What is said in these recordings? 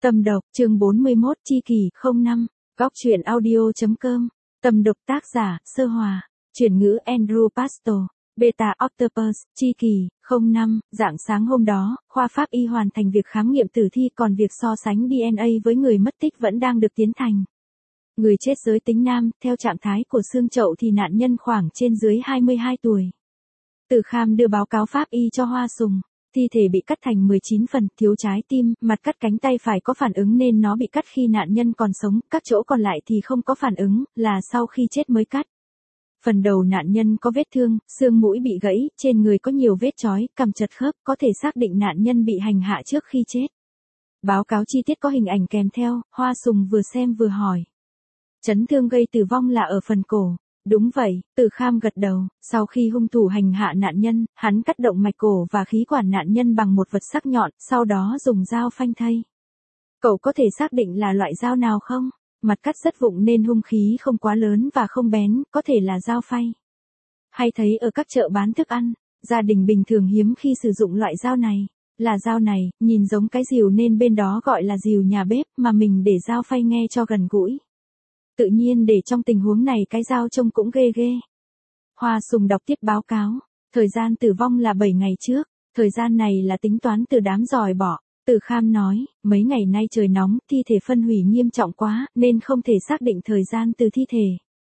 Tâm độc, chương 41, chi kỷ, 05, góc truyện audio.com, tâm độc tác giả, Sơ Hòa, chuyển ngữ Andrew Pastor, Beta Octopus, chi kỷ, 05, rạng sáng hôm đó, khoa pháp y hoàn thành việc khám nghiệm tử thi, còn việc so sánh DNA với người mất tích vẫn đang được tiến hành. Người chết giới tính nam, theo trạng thái của xương chậu thì nạn nhân khoảng trên dưới 22 tuổi. Từ Kham đưa báo cáo pháp y cho Hoa Sùng. Thi thể bị cắt thành 19 phần, thiếu trái tim, mặt cắt cánh tay phải có phản ứng nên nó bị cắt khi nạn nhân còn sống, các chỗ còn lại thì không có phản ứng, là sau khi chết mới cắt. Phần đầu nạn nhân có vết thương, xương mũi bị gãy, trên người có nhiều vết chói, cằm chật khớp, có thể xác định nạn nhân bị hành hạ trước khi chết. Báo cáo chi tiết có hình ảnh kèm theo, Hoa Sùng vừa xem vừa hỏi. Chấn thương gây tử vong là ở phần cổ. Đúng vậy, Từ Kham gật đầu, sau khi hung thủ hành hạ nạn nhân, hắn cắt động mạch cổ và khí quản nạn nhân bằng một vật sắc nhọn, sau đó dùng dao phanh thây. Cậu có thể xác định là loại dao nào không? Mặt cắt rất vụng nên hung khí không quá lớn và không bén, có thể là dao phay. Hay thấy ở các chợ bán thức ăn, gia đình bình thường hiếm khi sử dụng loại dao này. Là dao này, nhìn giống cái rìu nên bên đó gọi là rìu nhà bếp, mà mình để dao phay nghe cho gần gũi. Tự nhiên để trong tình huống này cái dao trông cũng ghê ghê. Hoa Sùng đọc tiếp báo cáo. Thời gian tử vong là 7 ngày trước. Thời gian này là tính toán từ đám giòi bỏ. Từ Kham nói, mấy ngày nay trời nóng, thi thể phân hủy nghiêm trọng quá, nên không thể xác định thời gian từ thi thể.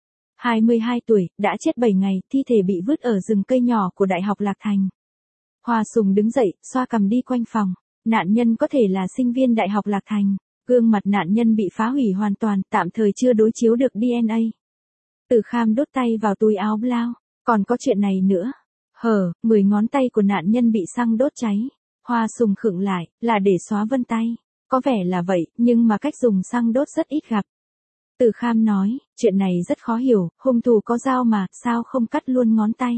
22 tuổi, đã chết 7 ngày, thi thể bị vứt ở rừng cây nhỏ của Đại học Lạc Thành. Hoa Sùng đứng dậy, xoa cằm đi quanh phòng. Nạn nhân có thể là sinh viên Đại học Lạc Thành. Gương mặt nạn nhân bị phá hủy hoàn toàn, tạm thời chưa đối chiếu được DNA. Từ Kham đốt tay vào túi áo blau. Còn có chuyện này nữa. 10 ngón tay của nạn nhân bị xăng đốt cháy. Hoa Sùng khựng lại, là để xóa vân tay. Có vẻ là vậy, nhưng mà cách dùng xăng đốt rất ít gặp. Từ Kham nói, chuyện này rất khó hiểu, hung thủ có dao mà, sao không cắt luôn ngón tay.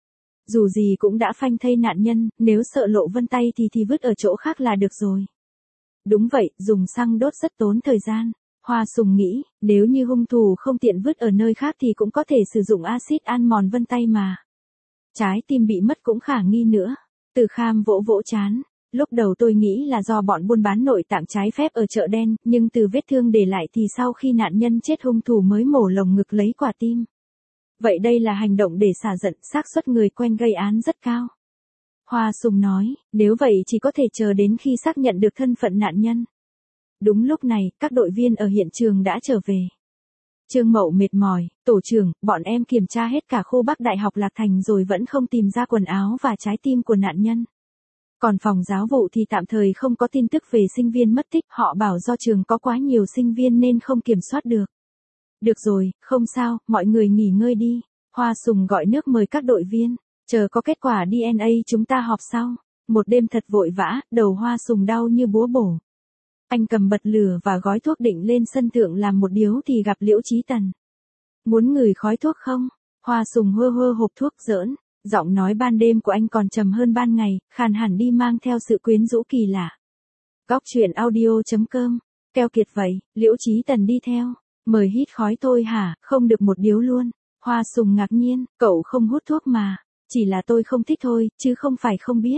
Dù gì cũng đã phanh thây nạn nhân, nếu sợ lộ vân tay thì vứt ở chỗ khác là được rồi. Đúng vậy, dùng xăng đốt rất tốn thời gian. Hoa Sùng nghĩ, nếu như hung thủ không tiện vứt ở nơi khác thì cũng có thể sử dụng axit ăn mòn vân tay mà. Trái tim bị mất cũng khả nghi nữa. Từ Kham vỗ vỗ trán. Lúc đầu tôi nghĩ là do bọn buôn bán nội tạng trái phép ở chợ đen, nhưng từ vết thương để lại thì sau khi nạn nhân chết hung thủ mới mổ lồng ngực lấy quả tim. Vậy đây là hành động để xả giận, xác suất người quen gây án rất cao. Hoa Sùng nói, nếu vậy chỉ có thể chờ đến khi xác nhận được thân phận nạn nhân. Đúng lúc này, các đội viên ở hiện trường đã trở về. Trương Mậu mệt mỏi, tổ trưởng, bọn em kiểm tra hết cả khu Bắc Đại học Lạc Thành rồi vẫn không tìm ra quần áo và trái tim của nạn nhân. Còn phòng giáo vụ thì tạm thời không có tin tức về sinh viên mất tích, họ bảo do trường có quá nhiều sinh viên nên không kiểm soát được. Được rồi, không sao, mọi người nghỉ ngơi đi. Hoa Sùng gọi nước mời các đội viên. Chờ có kết quả DNA chúng ta họp sau. Một đêm thật vội vã, đầu Hoa Sùng đau như búa bổ. Anh cầm bật lửa và gói thuốc định lên sân thượng làm một điếu thì gặp Liễu Chí Tần. Muốn ngửi khói thuốc không? Hoa Sùng hơ hộp thuốc giỡn. Giọng nói ban đêm của anh còn trầm hơn ban ngày, khàn hẳn đi mang theo sự quyến rũ kỳ lạ. Góc truyện audio.com, keo kiệt vậy, Liễu Chí Tần đi theo. Mời hít khói thôi hả, không được một điếu luôn. Hoa Sùng ngạc nhiên, cậu không hút thuốc mà. Chỉ là tôi không thích thôi, chứ không phải không biết.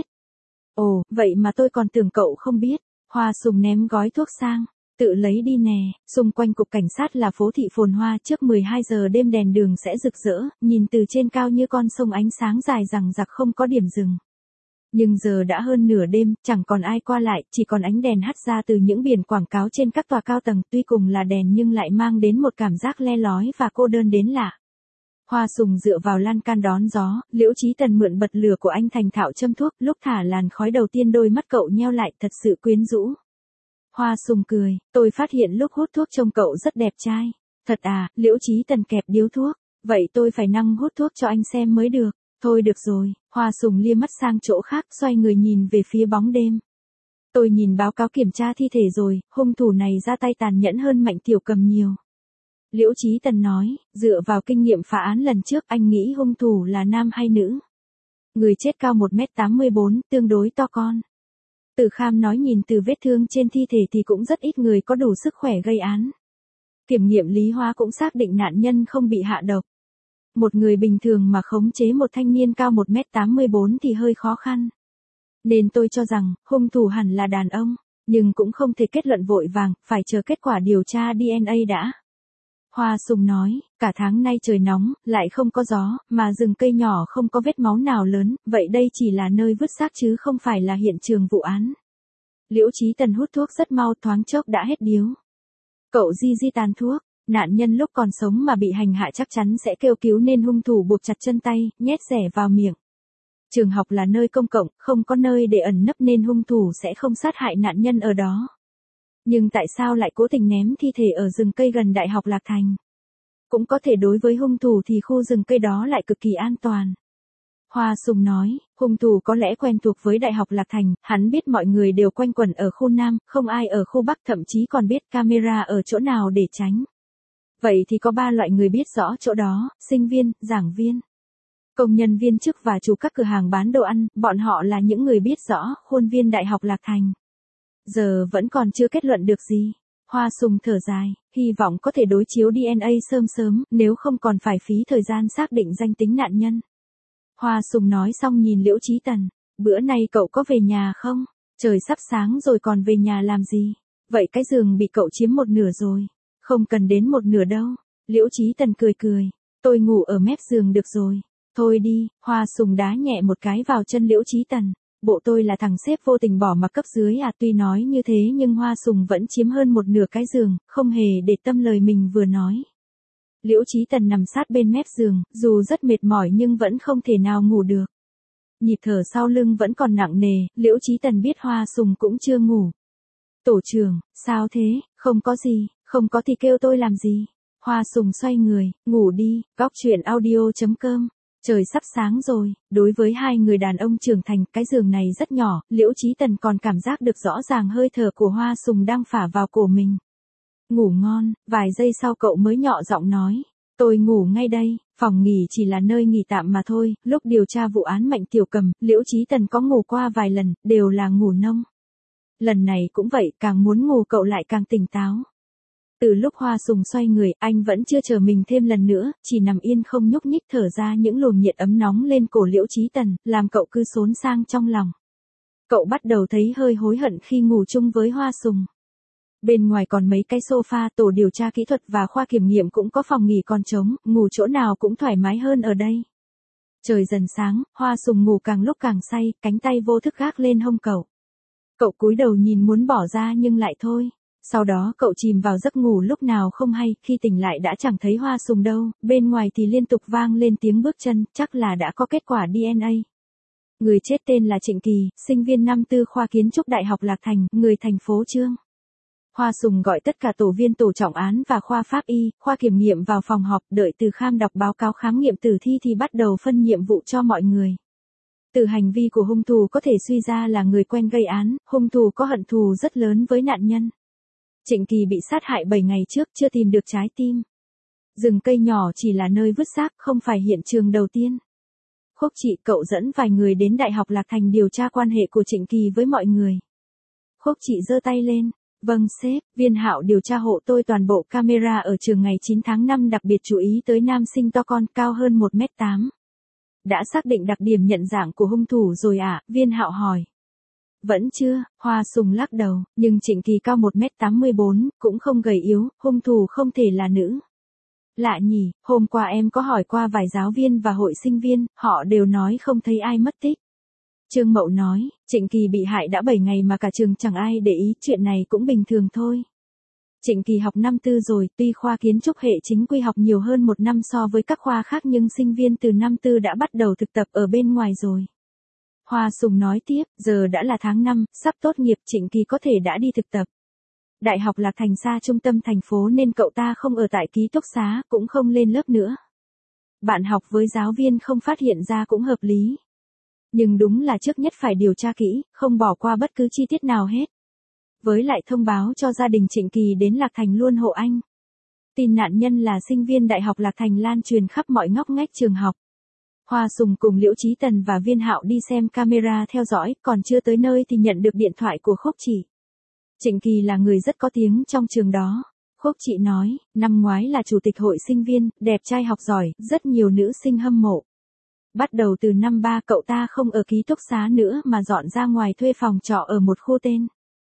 Ồ, vậy mà tôi còn tưởng cậu không biết. Hoa Sùng ném gói thuốc sang. Tự lấy đi nè, xung quanh cục cảnh sát là phố thị phồn hoa, trước 12 giờ đêm đèn đường sẽ rực rỡ, nhìn từ trên cao như con sông ánh sáng dài dằng dặc không có điểm dừng. Nhưng giờ đã hơn nửa đêm, chẳng còn ai qua lại, chỉ còn ánh đèn hắt ra từ những biển quảng cáo trên các tòa cao tầng, tuy cùng là đèn nhưng lại mang đến một cảm giác le lói và cô đơn đến lạ. Hoa Sùng dựa vào lan can đón gió, Liễu Chí Tần mượn bật lửa của anh thành thạo châm thuốc, lúc thả làn khói đầu tiên đôi mắt cậu nheo lại, thật sự quyến rũ. Hoa Sùng cười, tôi phát hiện lúc hút thuốc trông cậu rất đẹp trai. Thật à, Liễu Chí Tần kẹp điếu thuốc. Vậy tôi phải năng hút thuốc cho anh xem mới được. Thôi được rồi, Hoa Sùng lia mắt sang chỗ khác, xoay người nhìn về phía bóng đêm. Tôi nhìn báo cáo kiểm tra thi thể rồi, hung thủ này ra tay tàn nhẫn hơn Mạnh Tiểu Cầm nhiều. Liễu Chí Tần nói, dựa vào kinh nghiệm phá án lần trước anh nghĩ hung thủ là nam hay nữ. Người chết cao 1m84, tương đối to con. Từ Kham nói nhìn từ vết thương trên thi thể thì cũng rất ít người có đủ sức khỏe gây án. Kiểm nghiệm lý hóa cũng xác định nạn nhân không bị hạ độc. Một người bình thường mà khống chế một thanh niên cao 1m84 thì hơi khó khăn. Nên tôi cho rằng, hung thủ hẳn là đàn ông. Nhưng cũng không thể kết luận vội vàng, phải chờ kết quả điều tra DNA đã. Hoa Sùng nói, cả tháng nay trời nóng, lại không có gió, mà rừng cây nhỏ không có vết máu nào lớn, vậy đây chỉ là nơi vứt xác chứ không phải là hiện trường vụ án. Liễu Chí Tần hút thuốc rất mau, thoáng chốc đã hết điếu. Cậu di tàn thuốc, nạn nhân lúc còn sống mà bị hành hạ chắc chắn sẽ kêu cứu nên hung thủ buộc chặt chân tay, nhét rẻ vào miệng. Trường học là nơi công cộng, không có nơi để ẩn nấp nên hung thủ sẽ không sát hại nạn nhân ở đó. Nhưng tại sao lại cố tình ném thi thể ở rừng cây gần Đại học Lạc Thành? Cũng có thể đối với hung thủ thì khu rừng cây đó lại cực kỳ an toàn. Hoa Sùng nói, hung thủ có lẽ quen thuộc với Đại học Lạc Thành, hắn biết mọi người đều quanh quẩn ở khu Nam, không ai ở khu Bắc, thậm chí còn biết camera ở chỗ nào để tránh. Vậy thì có 3 loại người biết rõ chỗ đó, sinh viên, giảng viên, công nhân viên chức và chủ các cửa hàng bán đồ ăn, bọn họ là những người biết rõ khuôn viên Đại học Lạc Thành. Giờ vẫn còn chưa kết luận được gì. Hoa Sùng thở dài, hy vọng có thể đối chiếu DNA sớm, nếu không còn phải phí thời gian xác định danh tính nạn nhân. Hoa Sùng nói xong nhìn Liễu Chí Tần, bữa nay cậu có về nhà không? Trời sắp sáng rồi còn về nhà làm gì? Vậy cái giường bị cậu chiếm 1/2 rồi. Không cần đến 1/2 đâu. Liễu Chí Tần cười, tôi ngủ ở mép giường được rồi. Thôi đi, Hoa Sùng đá nhẹ một cái vào chân Liễu Chí Tần. Bộ tôi là thằng sếp vô tình bỏ mặc cấp dưới à? Tuy nói như thế nhưng Hoa Sùng vẫn chiếm hơn 1/2 cái giường, không hề để tâm lời mình vừa nói. Liễu Chí Tần nằm sát bên mép giường, dù rất mệt mỏi nhưng vẫn không thể nào ngủ được. Nhịp thở sau lưng vẫn còn nặng nề, Liễu Chí Tần biết Hoa Sùng cũng chưa ngủ. Tổ trưởng, sao thế? Không có gì, không có thì kêu tôi làm gì? Hoa Sùng xoay người, ngủ đi, góc chuyện audio.com. Trời sắp sáng rồi, đối với 2 người đàn ông trưởng thành, cái giường này rất nhỏ, Liễu Chí Tần còn cảm giác được rõ ràng hơi thở của Hoa Sùng đang phả vào cổ mình. Ngủ ngon, vài giây sau cậu mới nhỏ giọng nói, tôi ngủ ngay đây, phòng nghỉ chỉ là nơi nghỉ tạm mà thôi, lúc điều tra vụ án Mạnh Tiểu Cầm, Liễu Chí Tần có ngủ qua vài lần, đều là ngủ nông. Lần này cũng vậy, càng muốn ngủ cậu lại càng tỉnh táo. Từ lúc Hoa Sùng xoay người, anh vẫn chưa chờ mình thêm lần nữa, chỉ nằm yên không nhúc nhích thở ra những luồng nhiệt ấm nóng lên cổ Liễu Chí Tần, làm cậu cứ xốn sang trong lòng. Cậu bắt đầu thấy hơi hối hận khi ngủ chung với Hoa Sùng. Bên ngoài còn mấy cái sofa, tổ điều tra kỹ thuật và khoa kiểm nghiệm cũng có phòng nghỉ còn trống, ngủ chỗ nào cũng thoải mái hơn ở đây. Trời dần sáng, Hoa Sùng ngủ càng lúc càng say, cánh tay vô thức gác lên hông cậu. Cậu cúi đầu nhìn muốn bỏ ra nhưng lại thôi. Sau đó cậu chìm vào giấc ngủ lúc nào không hay, khi tỉnh lại đã chẳng thấy Hoa Sùng đâu, bên ngoài thì liên tục vang lên tiếng bước chân, chắc là đã có kết quả DNA. Người chết tên là Trịnh Kỳ, sinh viên năm 4 khoa kiến trúc Đại học Lạc Thành, người thành phố Chương. Hoa Sùng gọi tất cả tổ viên tổ trọng án và khoa pháp y, khoa kiểm nghiệm vào phòng họp, đợi Từ Kham đọc báo cáo khám nghiệm tử thi thì bắt đầu phân nhiệm vụ cho mọi người. Từ hành vi của hung thủ có thể suy ra là người quen gây án, hung thủ có hận thù rất lớn với nạn nhân. Trịnh Kỳ bị sát hại 7 ngày trước, chưa tìm được trái tim. Rừng cây nhỏ chỉ là nơi vứt xác, không phải hiện trường đầu tiên. Khúc Trị, cậu dẫn vài người đến Đại học Lạc Thành điều tra quan hệ của Trịnh Kỳ với mọi người. Khúc Trị giơ tay lên. Vâng sếp, Viên Hạo điều tra hộ tôi toàn bộ camera ở trường ngày 9 tháng 5, đặc biệt chú ý tới nam sinh to con, cao hơn 1m8. Đã xác định đặc điểm nhận dạng của hung thủ rồi ạ? Viên Hạo hỏi. Vẫn chưa, Hoa Sùng lắc đầu, nhưng Trịnh Kỳ cao 1m84, cũng không gầy yếu, hung thủ không thể là nữ. Lạ nhỉ, hôm qua em có hỏi qua vài giáo viên và hội sinh viên, họ đều nói không thấy ai mất tích. Trương Mậu nói, Trịnh Kỳ bị hại đã 7 ngày mà cả trường chẳng ai để ý, chuyện này cũng bình thường thôi. Trịnh Kỳ học năm 4 rồi, tuy khoa kiến trúc hệ chính quy học nhiều hơn 1 năm so với các khoa khác nhưng sinh viên từ năm 4 đã bắt đầu thực tập ở bên ngoài rồi. Hoa Sùng nói tiếp, giờ đã là tháng 5, sắp tốt nghiệp, Trịnh Kỳ có thể đã đi thực tập. Đại học Lạc Thành xa trung tâm thành phố nên cậu ta không ở tại ký túc xá, cũng không lên lớp nữa. Bạn học với giáo viên không phát hiện ra cũng hợp lý. Nhưng đúng là trước nhất phải điều tra kỹ, không bỏ qua bất cứ chi tiết nào hết. Với lại thông báo cho gia đình Trịnh Kỳ đến Lạc Thành luôn hộ anh. Tin nạn nhân là sinh viên Đại học Lạc Thành lan truyền khắp mọi ngóc ngách trường học. Hoa Sùng cùng Liễu Chí Tần và Viên Hạo đi xem camera theo dõi, còn chưa tới nơi thì nhận được điện thoại của Khúc Trị. Trịnh Kỳ là người rất có tiếng trong trường đó. Khúc Trị nói, năm ngoái là chủ tịch hội sinh viên, đẹp trai học giỏi, rất nhiều nữ sinh hâm mộ. Bắt đầu từ năm 3 cậu ta không ở ký túc xá nữa mà dọn ra ngoài thuê phòng trọ ở một khu tên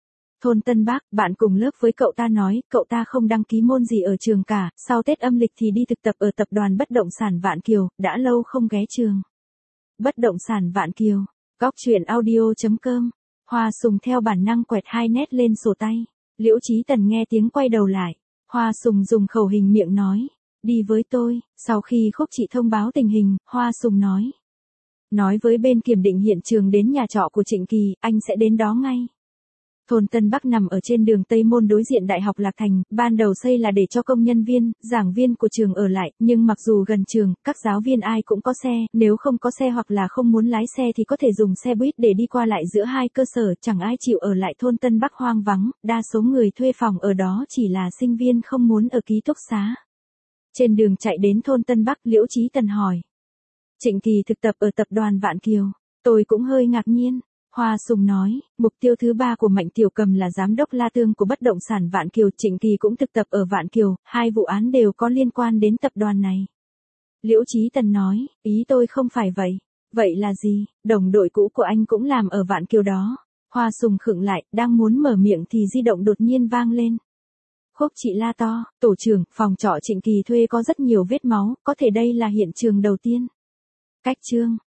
Thôn Tân Bắc, bạn cùng lớp với cậu ta nói, cậu ta không đăng ký môn gì ở trường cả, sau Tết âm lịch thì đi thực tập ở tập đoàn bất động sản Vạn Kiều, đã lâu không ghé trường. Bất động sản Vạn Kiều, góc chuyện audio.com. Hoa Sùng theo bản năng quẹt 2 nét lên sổ tay. Liễu Chí Tần nghe tiếng quay đầu lại. Hoa Sùng dùng khẩu hình miệng nói. Đi với tôi. Sau khi Khúc Chị thông báo tình hình, Hoa Sùng nói. Nói với bên kiểm định hiện trường đến nhà trọ của Trịnh Kỳ, anh sẽ đến đó ngay. Thôn Tân Bắc nằm ở trên đường Tây Môn đối diện Đại học Lạc Thành, ban đầu xây là để cho công nhân viên, giảng viên của trường ở lại, nhưng mặc dù gần trường, các giáo viên ai cũng có xe, nếu không có xe hoặc là không muốn lái xe thì có thể dùng xe buýt để đi qua lại giữa hai cơ sở, chẳng ai chịu ở lại thôn Tân Bắc hoang vắng, đa số người thuê phòng ở đó chỉ là sinh viên không muốn ở ký túc xá. Trên đường chạy đến thôn Tân Bắc, Liễu Chí Tần hỏi. Trịnh Kỳ thực tập ở tập đoàn Vạn Kiều, tôi cũng hơi ngạc nhiên. Hoa Sùng nói, mục tiêu thứ 3 của Mạnh Tiểu Cầm là giám đốc La Tương của bất động sản Vạn Kiều, Trịnh Kỳ cũng thực tập ở Vạn Kiều, hai vụ án đều có liên quan đến tập đoàn này. Liễu Chí Tần nói, ý tôi không phải vậy. Vậy là gì? Đồng đội cũ của anh cũng làm ở Vạn Kiều đó. Hoa Sùng khựng lại, đang muốn mở miệng thì di động đột nhiên vang lên. Khúc Chị la to, tổ trưởng, phòng trọ Trịnh Kỳ thuê có rất nhiều vết máu, có thể đây là hiện trường đầu tiên. Cách chương.